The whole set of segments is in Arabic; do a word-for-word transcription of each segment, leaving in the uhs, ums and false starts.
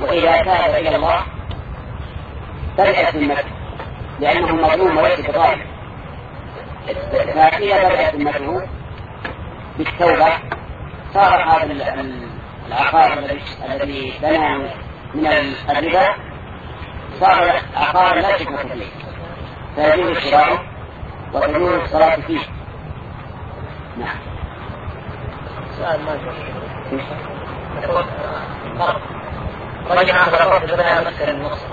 وإذا تاب إلى الله برئت ذمته لأنه مظلوم وليس بظالم. فإذا برئت ذمته بالتوبة صار هذا العقار الذي بنى من الربا صار عقار لا شك فيه، فيجوز شراؤه وتجوز الصلاة فيه. نعم. سؤال ما يقول رجع على الرفض بناء مسكن المصر.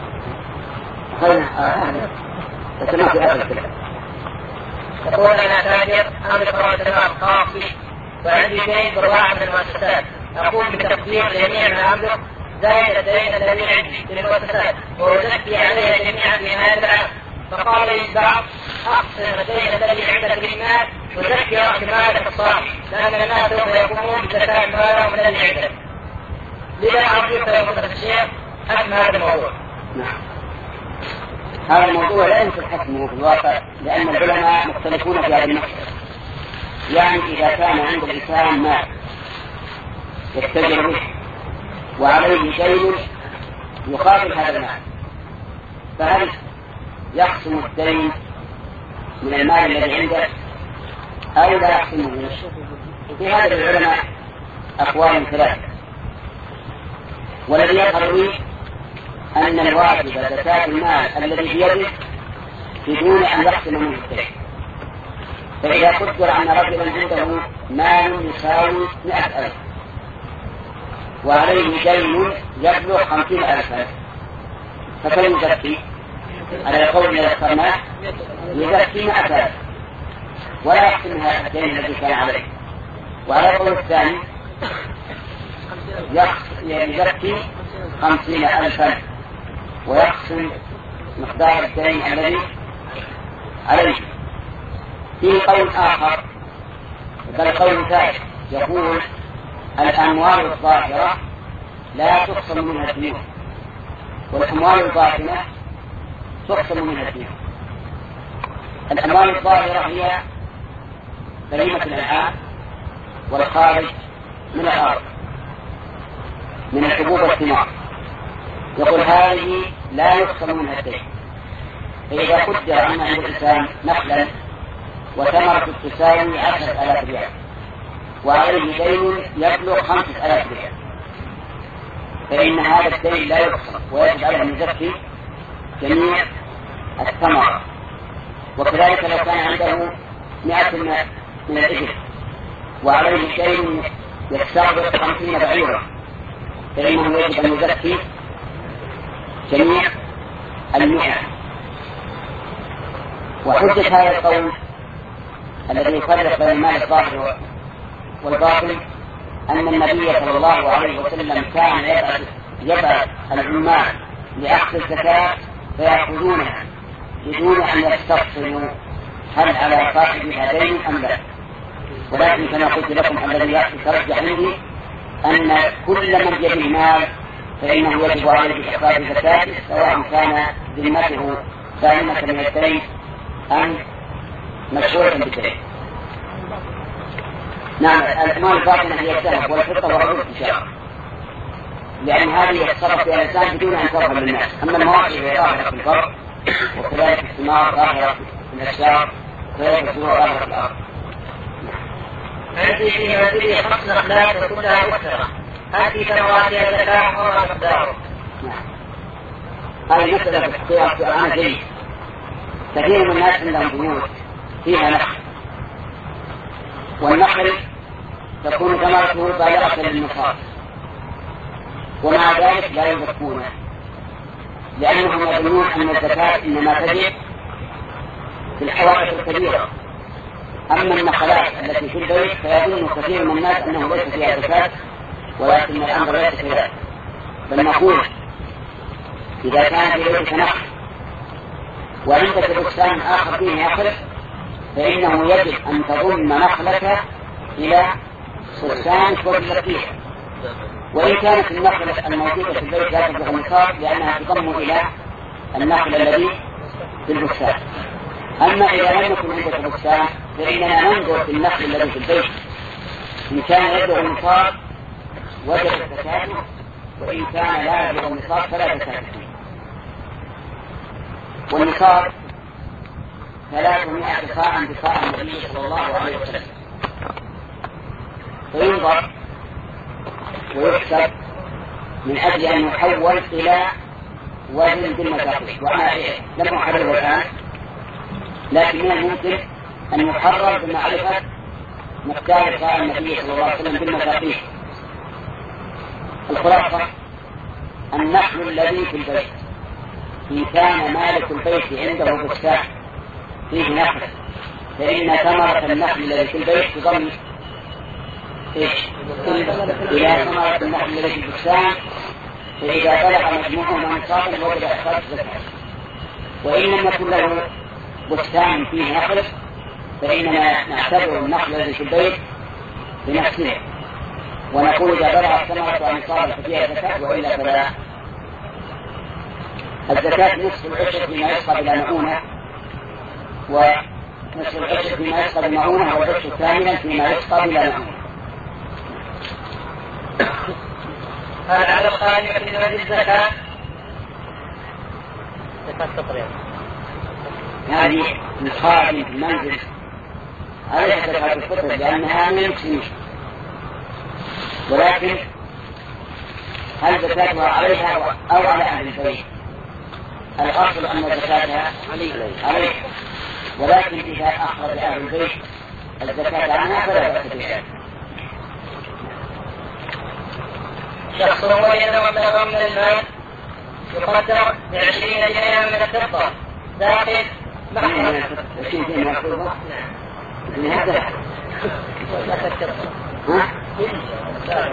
خلنا تسمع في هذا الكلام. يقول أنا تاجر أملك رأس المال خاص وعندي دين برواع من المؤسسات، أقوم بتقدير جميع ما أملك زائد الدين الذي عندي للمؤسسات وأزكي عليها جميعا في نهاية العام. فقال لي البعض أقسم الدين الذي عندك بالمال وزكي رأس مالك الصالح لأن الناس سوف يقومون بزكاة مالهم الذي عندك. لذا أرجوك يا فضيلة الشيخ حسم هذا الموضوع. نعم. هذا الموضوع لا يمكن حسمه في الواقع لأن العلماء مختلفون في هذه المسألة. يعني إذا كان عند الإنسان مال يتجر به وعليه دين يقابل هذا المال، فهل يقسم الدين من المال الذي عنده أو لا يقسمه من الشيء؟ في هذا العلماء أقوال ثلاثة، والذي يظهر لي أن الواجب زكاة المال الذي بيده بدون أن يقسم منه الدين. فإذا قدر أن رجلا عنده مال يساوي مئة ألف وعليه دين يبلغ خمسين ألفا، فكم يزكي؟ على القول الذي اخترناه يزكي مئة ألف ولا يقسم هذا الدين الذي كان عليه. وعلى القول الثاني يزكي خمسين ألفا ويقسم مقدار الدين الذي عليه. في قول آخر بل قول ثالث يقول الأموال الظاهرة لا تقسم منها الديون والأموال الباطنة تقسم منها الديون. الأموال الظاهرة هي بهيمة الأنعام والخارج من الأرض من الحبوب والثمار، يقول هذه لا يقسم منها الدين. فإذا قدر أن عند الإنسان نخلا وثمرة تساوي عشرة آلاف ريال وعليه دين يبلغ خمسة آلاف ريال، فإن هذا الدين لا يقسم ويجب عليه أن يزكي جميع الثمرة. وكذلك لو كان عنده مئة من الإبل وعليه دين يستغرق خمسين بعيرا فإنه يجب أن يزكي جميع المئة. وحجة هذا القول الذي يفرق بين المال الظاهر والباطن أن النبي صلى الله عليه وسلم كان يبعث يبعث العمال لأخذ الزكاة فيأخذونها بدون أن يستفصلوا هل على صاحب هذين أم لا. ولكن كما قلت لكم الذي يترجح عندي أن كل من بيده مال فإنه يجب عليه إخراج زكاته سواء كان ذمته سالمة من الدين أم مشهورة بالدين. نعم. الأموال الباطنة هي الذهب والفضة والعروض التجارة، لأن هذه يتصرف فيها الإنسان بدون أن تظهر للناس. أما المواقع هي ظاهرة في الفرق وكذلك الثمار ظاهرة في الأشجار وكذلك الثمار ظاهرة في الأرض. عندي في منزلي خمس نخلات كلها مكثرة، هل في ثمراتها زكاة أو مقداره؟ هذه مسألة في اختيار في أعمال جيد. كثير من الناس عندهم بيوت فيها نخل، والنخل تكون ثمرته بالغة للنصاب ومع ذلك لا يزكونه لأنهم يظنون أن الزكاة إنما تجب في الحوائط الكبيرة. أما النخلات التي في البيت فيظن كثير من الناس أنه ليس فيها زكاة، ولكن الأمر ليس كذلك. بل نقول إذا كان في بيتك نخل وعندك بستان آخر فيه نخل فإنه يجب أن تضم نخلك إلى بستان فضلك فيه، وإن كانت النخلة الموجودة في البيت لا تبلغ النصاب لأنها تضم إلى النخل الذي في البستان. أما إذا لم يكن عندك بستان فإننا ننظر في النخل الذي في البيت إن كان يبلغ النصاب وجب زكاته وإن كان لا يبلغ النصاب فلا زكاة فيه. والنصاب ثلاثمائة صاع بصاع النبي صلى الله عليه وسلم، فينظر ويحسب من أجل أن يحول إلى وزن بالمساقيل. وأنا لم أحرره الآن، لكن من الممكن أن يحرر بمعرفة مقدار صاع النبي صلى الله عليه وسلم بالمساقيل. الخلاصة النخل الذي في البيت إن كان مالك البيت عنده بستان فيه نخل، فإن ثمرة النخل الذي في البيت تضم إيش؟ إلى ثمرة النخل الذي في البستان، فإذا بلغ مجموعه نصابا وجب إخراج زكاة. وإن لم يكن له بستان فيه نخل فإننا نعتبر النخل الذي في البيت بنفسه، ونقول إذا بلغ الثمرة نصابا ففيها زكاة، وإلا فلا. الزكاة نصف العشر فيما يسقط إلى مؤونة، ونصف العشر فيما يسقط إلى مؤونة، والعشر كاملا فيما يسقط إلى مؤونة. هل على الخارج في ذمة الزكاة؟ زكاة الفطر هذه الخارج في المنزل عليها زكاة الفطر لأنها من المسلمين، ولكن هل زكاتها عليها أو على أهل البيت؟ الأصل أن زكاتها عليه، ولكن إذا أخرج أهل البيت الزكاة عنها فلا بأس بها. شخص وجد مبلغا من المال يقدر بعشرين جنيها من الفضة داخل محفظة. عشرين جنيه من الفضة؟ جنيه الذهب. ها؟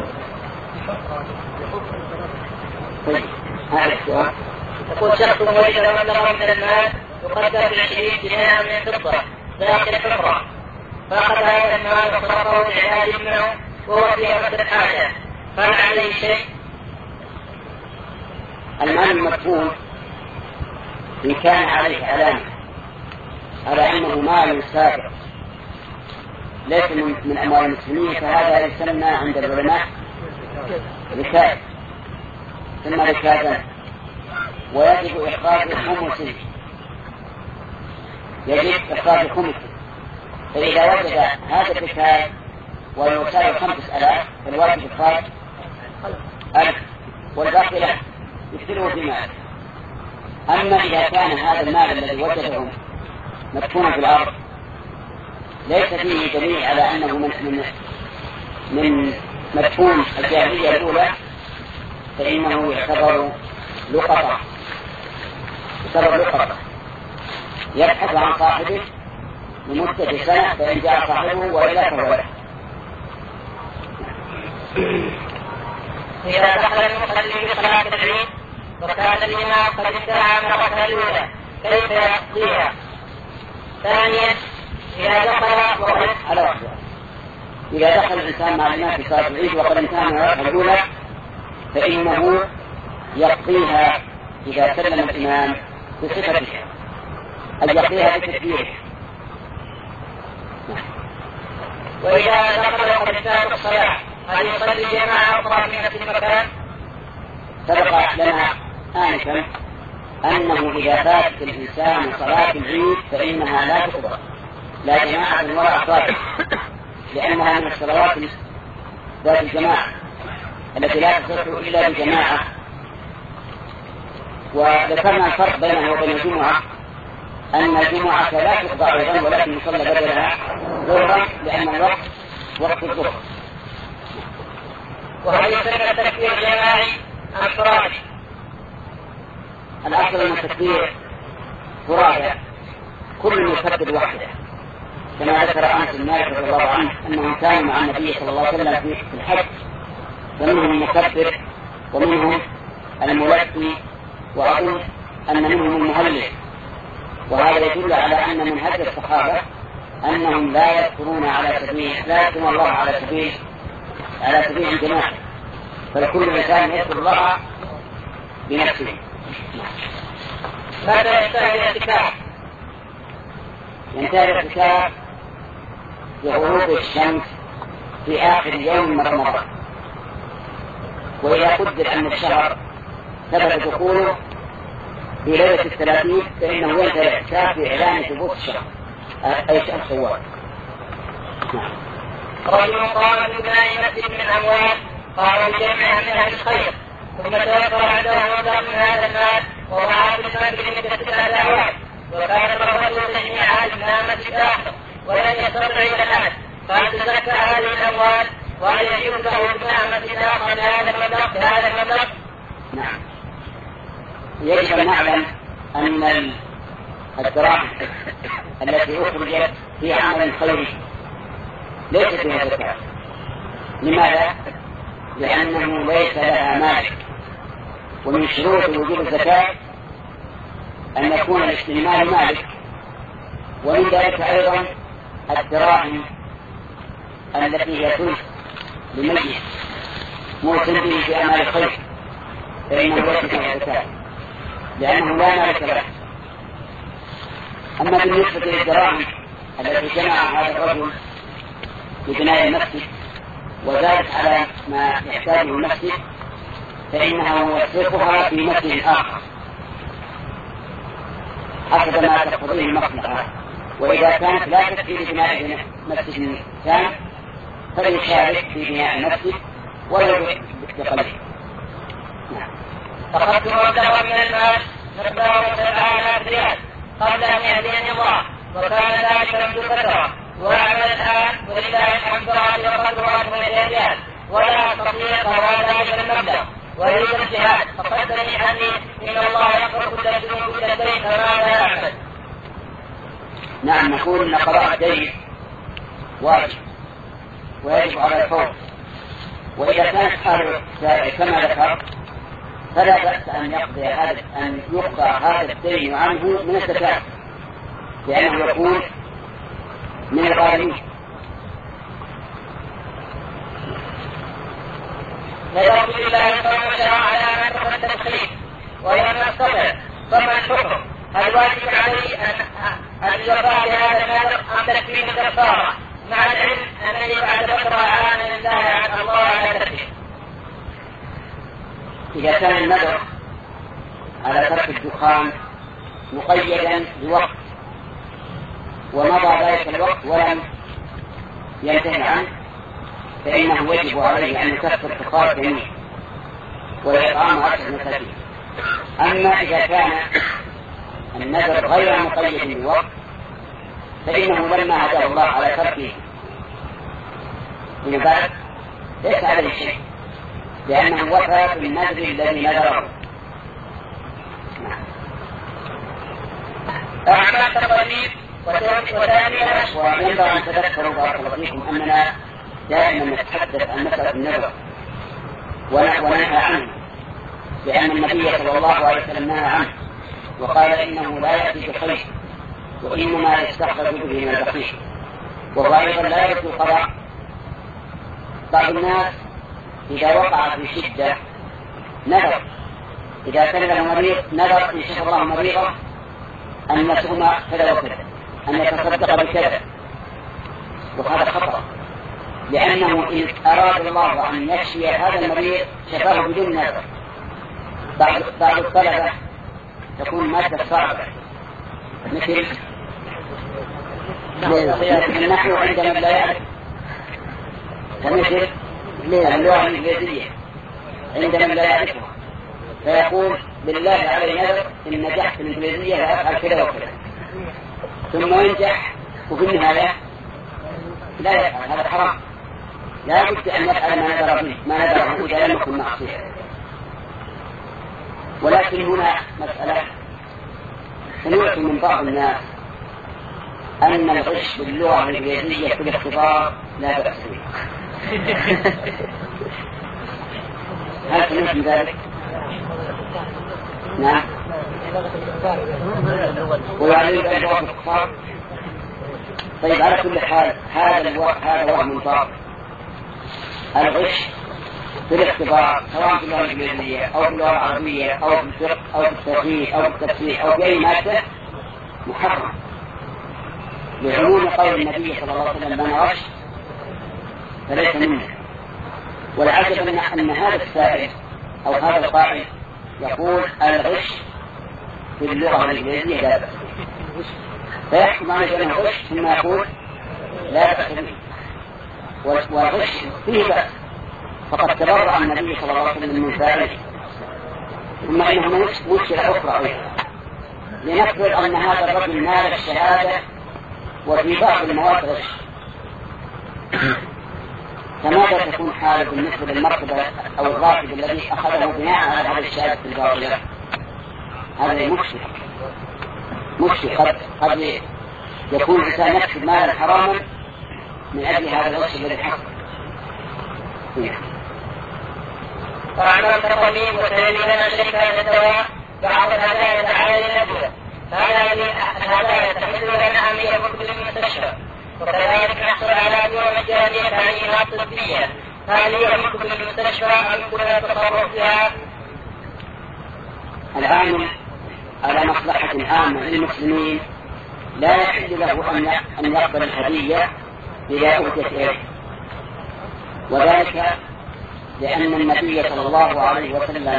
طيب هذا السؤال. يقول شخص وجد مبلغا من المال يقدر بعشرين جنيها من الفضة داخل حفرة، فأخذ هذا المال وصرفه لعلاج ابنه وهو في وقت الحاجة، فهل عليه شيء؟ المال المدفون إن كان عليه علامة على أنه مال سابق ليس من أموال المسلمين، فهذا يسمى عند العلماء ركاز، ثم ركازا، ويجب إخراج خمسه، يجب إخراج خمسه. فإذا وجد هذا الركاز ويساوي خمس آلاف فالواجب إخراج ألف، والباقي له يكثره في مال. أما إذا كان هذا المال الذي وجده مدفونا في الأرض ليس فيه دليل على أنه من من من مدفون الجاهلية الأولى، فإنه يعتبر لقطة، يعتبر لقطة يبحث عن صاحبه لمدة سنة، فإن جاء صاحبه وإلا فهو له. إذا دخل المصلي بصلاة العيد وكان الإمام قد انتهى من الركعة الأولى كيف يقضيها؟ ثانيا إذا دخل وقد على واحدة إذا دخل الإنسان مع الإمام في صلاة العيد وقد انتهى من الركعة الأولى فإنه يقضيها إذا سلم الإمام بصفتها، أن يقضيها بتكبيره. وإذا دخل وقد انتهى الصلاة هل يصلي جماعة أخرى في نفس المكان؟ سبق لنا آنفا أنه إذا فاتت الإنسان صلاة العيد فإنها لا تقضى لا جماعة ولا أفراد، لأنها من الصلوات ذات الجماعة التي لا تصح إلا بجماعة. وذكرنا الفرق بينها وبين الجمعة، أن الجمعة لا تقضى أيضا ولكن يصلى بدلها ظهرا لأن الوقت وقت الظهر. وهل يسن التكبير جماعي أم فرادي؟ الأصل أن التكبير فرادى، كل يكبر وحده، كما ذكر أنس بن مالك رضي الله عنه أنهم كانوا مع النبي صلى الله عليه وسلم في الحج، فمنهم المكبر ومنهم الملبي، وأظن أن منهم المهلل. وهذا يدل على أن من هدي الصحابة أنهم لا يذكرون على سبيل لا يذكرون الله على سبيل على سبيل الجماعة، فلكل إنسان يذكر الله بنفسه. ماذا ينتهي الاعتكاف؟ ينتهي الاعتكاف بغروب الشمس في آخر يوم من رمضان، وإذا قدر أن الشهر ثبت دخوله في ليلة الثلاثين فإنه ينتهي الاحتساب بإعلان ثبوت الشهر أي شهر شوال. رجل قام ببناء مسجد من أموال قام بجمعها من أهل الخير ثم توفر عنده مبلغ من هذا المال ووضعه في المسجد مدة ستة أعوام وكان الرجل تجميع هذه المسجد آخر ولم يستطع إلى الآن فهل تزكى هذه الأموال وهل يجوز له بناء مسجد آخر بهذا المبلغ بهذا المبلغ؟ نعم. يجب أن نعلم أن الدراهم التي أخرجت في عمل خيري ليست فيها زكاة. لماذا؟ لأنه ليس لها مالك، ومن شروط وجوب الزكاة أن يكون الاستعمال مالك، ومن ذلك أيضا الدراهم التي هي تلك لميت موسم به في أعمال الخير فإنه ليس فيها زكاة لأنه لا مالك له. أما بالنسبة للدراهم التي جمعها هذا الرجل لبناء المسجد وزادت على ما يحتاجه المسجد فإنه يصرفها في مسجد آخر حسب ما تقتضيه المصلحة، وإذا كانت لا تكفي لبناء مسجد ثاني فليشارك في بناء المسجد ولو بقليل. فقدت مبلغا من المال مقدار سبعة آلاف ريال قبل أن يهديني الله وكان ذلك منذ فترة وأعمل الآن ولله الحمد لله وقدره أكثر ريال ولا أستطيع قضاء ذلك المبلغ ويريد الاجتهاد فقدني عني إن الله يغفر كل ذنوب كل شيء فماذا أعمل؟ نعم، نقول أن قضاء الدين واجب ويجب على الفور، وإذا كانت حاله كما ذكر فلا بأس أن يقضي هذا أن يقضى هذا الدين عنه من الزكاة لأنه يكون من الغارمين. نذرت لله فما شاء على ما تقدم التدخين ولم نستطع فما الحكم؟ هل واجب علي أن أن يقع بهذا النذر أم تكفيني الكفارة مع العلم أنني بعد فترة أعان لله عن الله على تركه؟ إذا كان النذر على ترك الدخان مقيدا بوقت ومضى ذلك الوقت ولم ينتهي عنه فإنه يجب عليه أن يكفر كفارة يمين ويطعم عشرة مساكين. أما إذا كان النذر غير مقيد بوقت فإنه لما هداه الله على تركه من بعد ليس عليه شيء لأنه وفى بالنذر الذي نذره. أعمال تقريب وثانيا وينبغي أن تذكروا بارك الله فيكم أننا دائما نتحدث عن مسألة النذر وننهى عنه لأن النبي صلى الله عليه وسلم نهى عنه وقال إنه لا يأتي بخير وإنما يستخرج به من البخيل، وهو أيضا لا يرجو القضاء. بعض الناس إذا وقع في شدة نذر إذا كان له مريض نذر إن شاء الله مريضة أن يصوم كذا وكذا أن يتصدق بكذا، وهذا خطأ لأنه إن أراد الله أن يشفي هذا المريض شفاه بدون نذر. بعض بعض الطلبة تكون مادة صعبة مثل النحو عندما لا يعرف ومثل اللغة الإنجليزية عندما لا يعرفها فيقول بالله علي نذر إن نجحت في الإنجليزية فأفعل كذا وكذا ثم ينجح وفي النهاية لا يفعل. هذا حرام، لا بد أن يفعل ما نذر فيه ما نذره إذا لم يكن معصية. ولكن هنا مسألة سمعت من بعض الناس أن الغش باللغة الإنجليزية في الاختبار لا بأس به. هل سمعت من ذلك؟ نعم. ويعلم أن لغة الكفار. طيب على كل حال هذا الوقت هذا وهم باطل. الغش في الاختبار سواء في اللغة الإنجليزية أو في اللغة العربية أو في الفقه أو في التوحيد أو في التفسير أو في أي مادة محرم لعموم قول النبي صلى الله عليه وسلم من غش فليس منه. والعجب أن هذا السائل أو هذا القائل يقول الغش في اللغة الإنجليزية لا بأس، فيحكم على أنه غش ثم يقول لا بأس به، والغش فيه بأس، فقد تبرأ النبي صلى الله عليه وسلم من فاعله. ثم إنه مشكلة أخرى أيضا، لنفرض أن هذا الرجل نال الشهادة وفي بعض المواد غش، فماذا تكون حاله بالنسبة للمرتبة أو الراتب الذي أخذه بناء على هذه الشهادة الباطلة؟ هذا مشكل مشكل قد قد يكون الإنسان يكسب مالا حراما من أجل هذا الغش الذي حصل. وعمل الطبيب وتدريب لنا شركة الدواء بعض الهدايا تعالى للأدوية، هذا الهدايا تحل لنا أهمية كتب المستشفى، وكذلك نحصل على أدوية مجانية تعليمات طبية، هذه هي كتب المستشفى أم كل التصرف فيها؟ العامل على مصلحة عامة للمسلمين لا يحل له أن يقبل الهدية إذا أهدت إليه، وذلك لأن النبي صلى الله عليه وسلم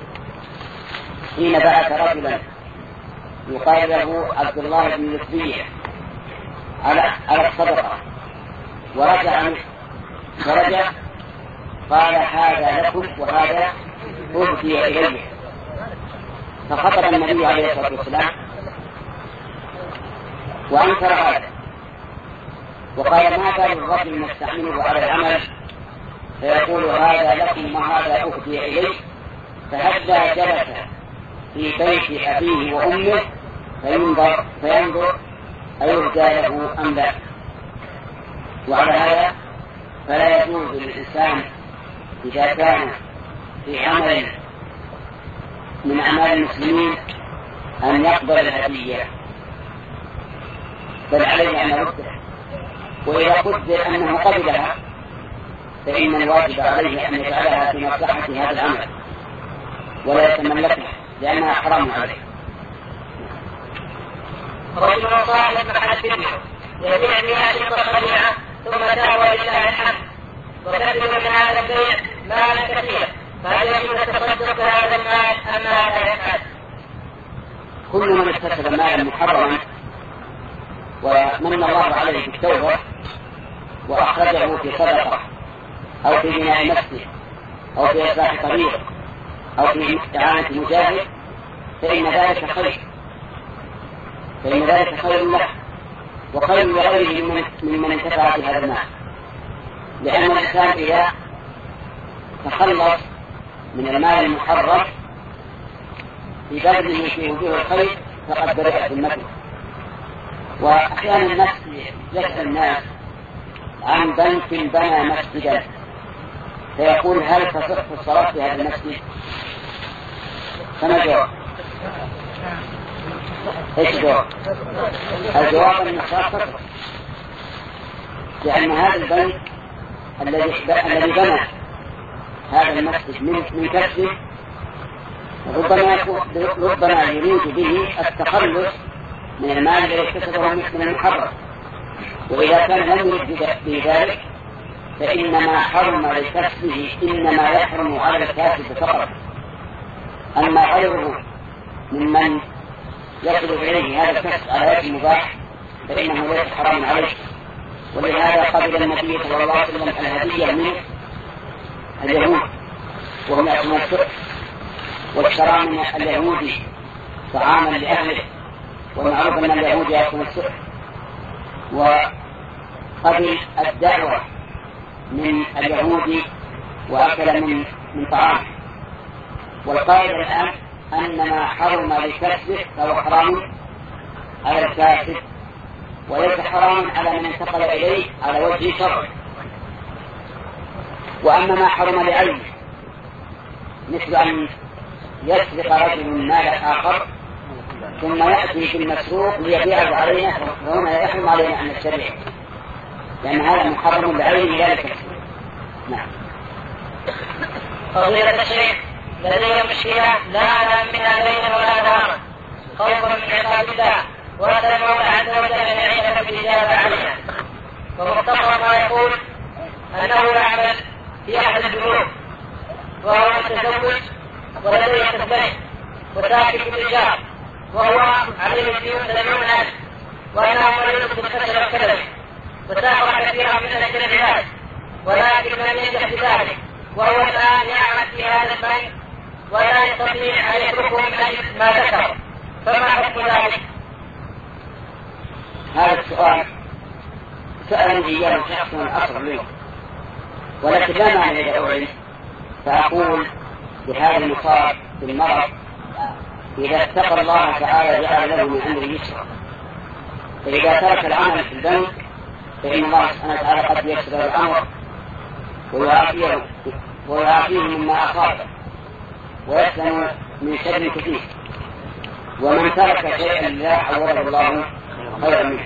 حين بعث رجلا يقال له عبد الله بن لطبية على على الصدقة ورجع فرجع قال هذا لكم وهذا أهدي إليه، فخطب النبي عليه الصلاة والسلام وأنكر هذا وقال ما بال الرجل يستعمله على العمل فيقول هذا لكم وهذا أهدي إليه، فهلا جلس في بيت أبيه وأمه فينظر فينظر أيهدى له أم لا. وعلى هذا فلا يجوز للإنسان إذا كان في عمل من أعمال المسلمين أن يقبل الهدية، بل عليه أن يردها، وإذا قدر أنه قبلها فإن الواجب عليه أن يجعلها في مصلحة هذا العمل ولا يتملكها لأنها حرام عليه. رجل صاحب محل فيديو يبيع بها شرطة خليعة ثم دعوة لله الحمد وكذب من هذا البيع مالا كثيرا، فهل يجوز التصدق بهذا المال أم لا يفعل؟ كل من اكتسب مالا محرما ومن الله عليه بالتوبة وأخرجه في صدقة أو في بناء مسجد أو في إصلاح طريق أو في إعانة مجاهد فإن ذلك خير فإن ذلك خير له وخير لغيره ممن انتفع بهذا المال، لأن الإنسان إذا تخلص من المال المحرم في بذله في وجوه الخير فقد برئت ذمته. وأحيانا الناس يسأل الناس عن بنك بنى مسجدا فيقول هل تصح الصلاة في هذا المسجد؟ فما جواب؟ ايش الجواب؟ الجواب ان الصلاة تصح، لأن هذا البنك الذي الذي بنى هذا المسجد من من كسبه ربما ربما يريد به التخلص من المال الذي اكتسبه من المحرم، وإذا كان لم يرد بذلك فإنما حرم لكسبه إنما يحرم على الكاسب فقط، أما غيره ممن يصل إليه هذا الكسب على وجه مباح فإنه ليس حرام عليه. ولهذا قبل النبي صلى الله عليه وسلم الهدية من اليهود وهم يأكلون السحت، واشترى من اليهودي طعاما لأهله، والمعروف أن اليهود يأكلون السحت، وقبل الدعوة من اليهود وأكل من من طعامه. والقائل الآن أن ما حرم لكسبه فهو حرام على الكاسب وليس حرام على من انتقل إليه على وجه شرع. وأما ما حرم لعينه مثل أن يسرق رجل مال آخر ثم يأتي بالمسروق ليبيعه علينا فهنا يحرم علينا أن نشتريه، لأن هذا محرم لعينه لا لكسبه. نعم. فضيلة الشيخ لدي مشكلة لا أعلم منها ليلا ولا نهارا خوفا من عقاب الله، وأسأل الله عز وجل أن يعينك بالإجابة عليها. ومختصر ما يقول أنه يعمل في أحد البنوك وهو متزوج ولديه طفلين وساكن في الإيجار وهو عليه الديون سبعون ألف وأنه مريض بالكسل والكلل وسافر كثيرا من أجل العلاج ولكن لم ينجح بذلك وهو الآن يعمل في هذا البنك ولا يستطيع أن يتركه من أجل ما ذكر فما حكم ذلك؟ هذا السؤال سألني إياه شخص أصغر منه ولكن لا معنى لدعوه فأقول بهذا المصاب بالمرض إذا اتقى الله تعالى جعل له من أمره يسرا فإذا ترك العمل في البنك فإن الله سبحانه وتعالى قد يسر الأمر ويعافيه ويعافيه مما أصابه ويسلم من شر كثير ومن ترك شيئا لا عوضه الله خيرا منه.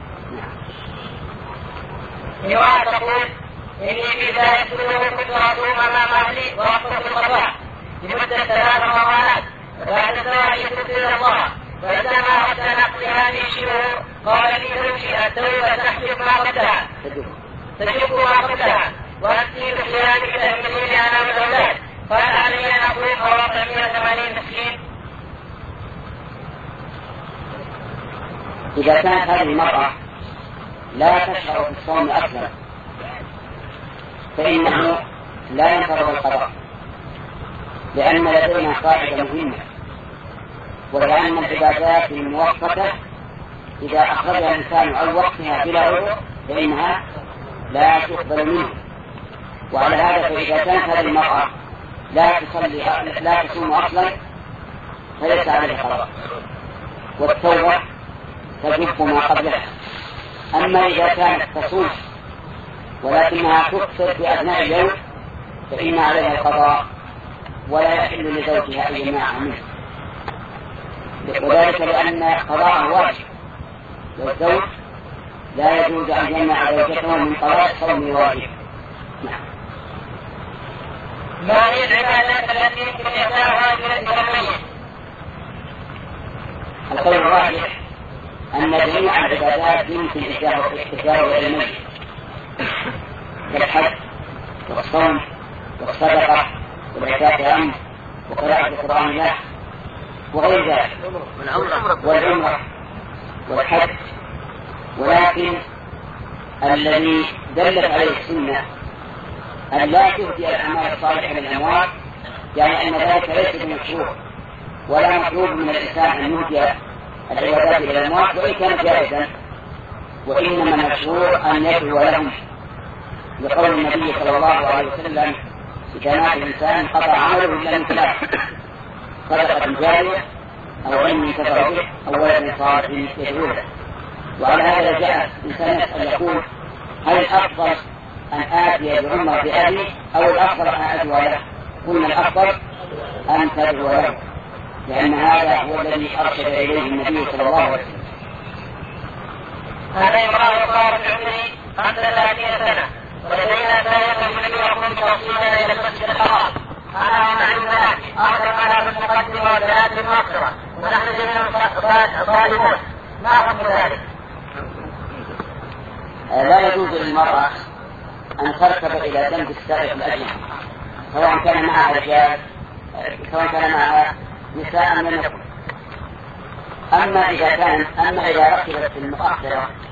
امرأة تقول إني في ذلك كله كنت أصوم أمام أهلي وأقصد القضاء لمدة ثلاث مرات وبعد ذلك تبت إلى الله وعندما أردت نقل هذه الشهور قال لي تمشي التوبة تحجب ما قبلها تجب ما قبلها وأسير خلالك تهملين أنا والأولاد قال علي أن أقوم أربعمائة وثمانين مسكين. إذا كانت هذه المرأة لا تشعر في الصوم أصلا فإنه لا ينفرض القضاء لأن لدينا قاعدة مهمة وهي أن العبادات المؤقتة إذا أخرجها الإنسان عن وقتها بلا عذر فإنها لا تقبل منه وعلى هذا فإذا كانت هذه المرأة لا تصلي لا تصوم أصلا فليس عليها قضاء والتوبة تجب ما قبلها. أما إذا كانت تصوم ولكنها تفطر في أثناء اليوم فإن عليها القضاء ولا يحل لزوجها أن يمنعها منه وذلك لأن قضاءه واجب والزوج لا يجوز أن يمنع زوجته من قضاء صوم واجب. نعم. ما هي العبادات التي يمكن إحداها للميت؟ القول الراجح أن جميع العبادات يمكن إحداها إلى الميت كالحج والصوم والصدقة والعتاق عنه وقراءة القرآن له وغير ذلك والعمرة والحج ولكن الذي دلت عليه السنة أن لا تهدي الأعمال الصالحة للأموات يعني أن ذلك ليس بمشروع ولا مطلوب من الإنسان أن يهدي العبادات إلى الأموات وإن كانت جائزة وإنما المشروع أن يدعو لهم لقول النبي صلى الله عليه وسلم إذا مات الإنسان قطع عمله إلا من ثلاث صدقة جارية أو علم ينتفع به أو ولد صالح يدعو له. وعلى هذا جاء الإنسان يسأل يقول هل الأفضل أن آتي بعمر بأبي أو الأفضل أن أدعو له؟ قلنا الأفضل أن تدعو له لأن هذا هو الذي أرشد إليه النبي صلى الله عليه وسلم. هذا امرأة صارت عمري خمسة وثلاثين سنة ولدينا سائق من يقوم توصيلنا إلى المسجد الحرام أنا ومعلوم ذلك أقرب على المتقدم والبنات المؤخرة ونحن جميعا صالحون ما حكم ذلك؟ لا يجوز للمرأة أن تركب إلى جنب السائق الأجنبي سواء كان معها رجال سواء كان معها نساء من النساء. أما إذا كان أما إذا ركبت في المؤخرة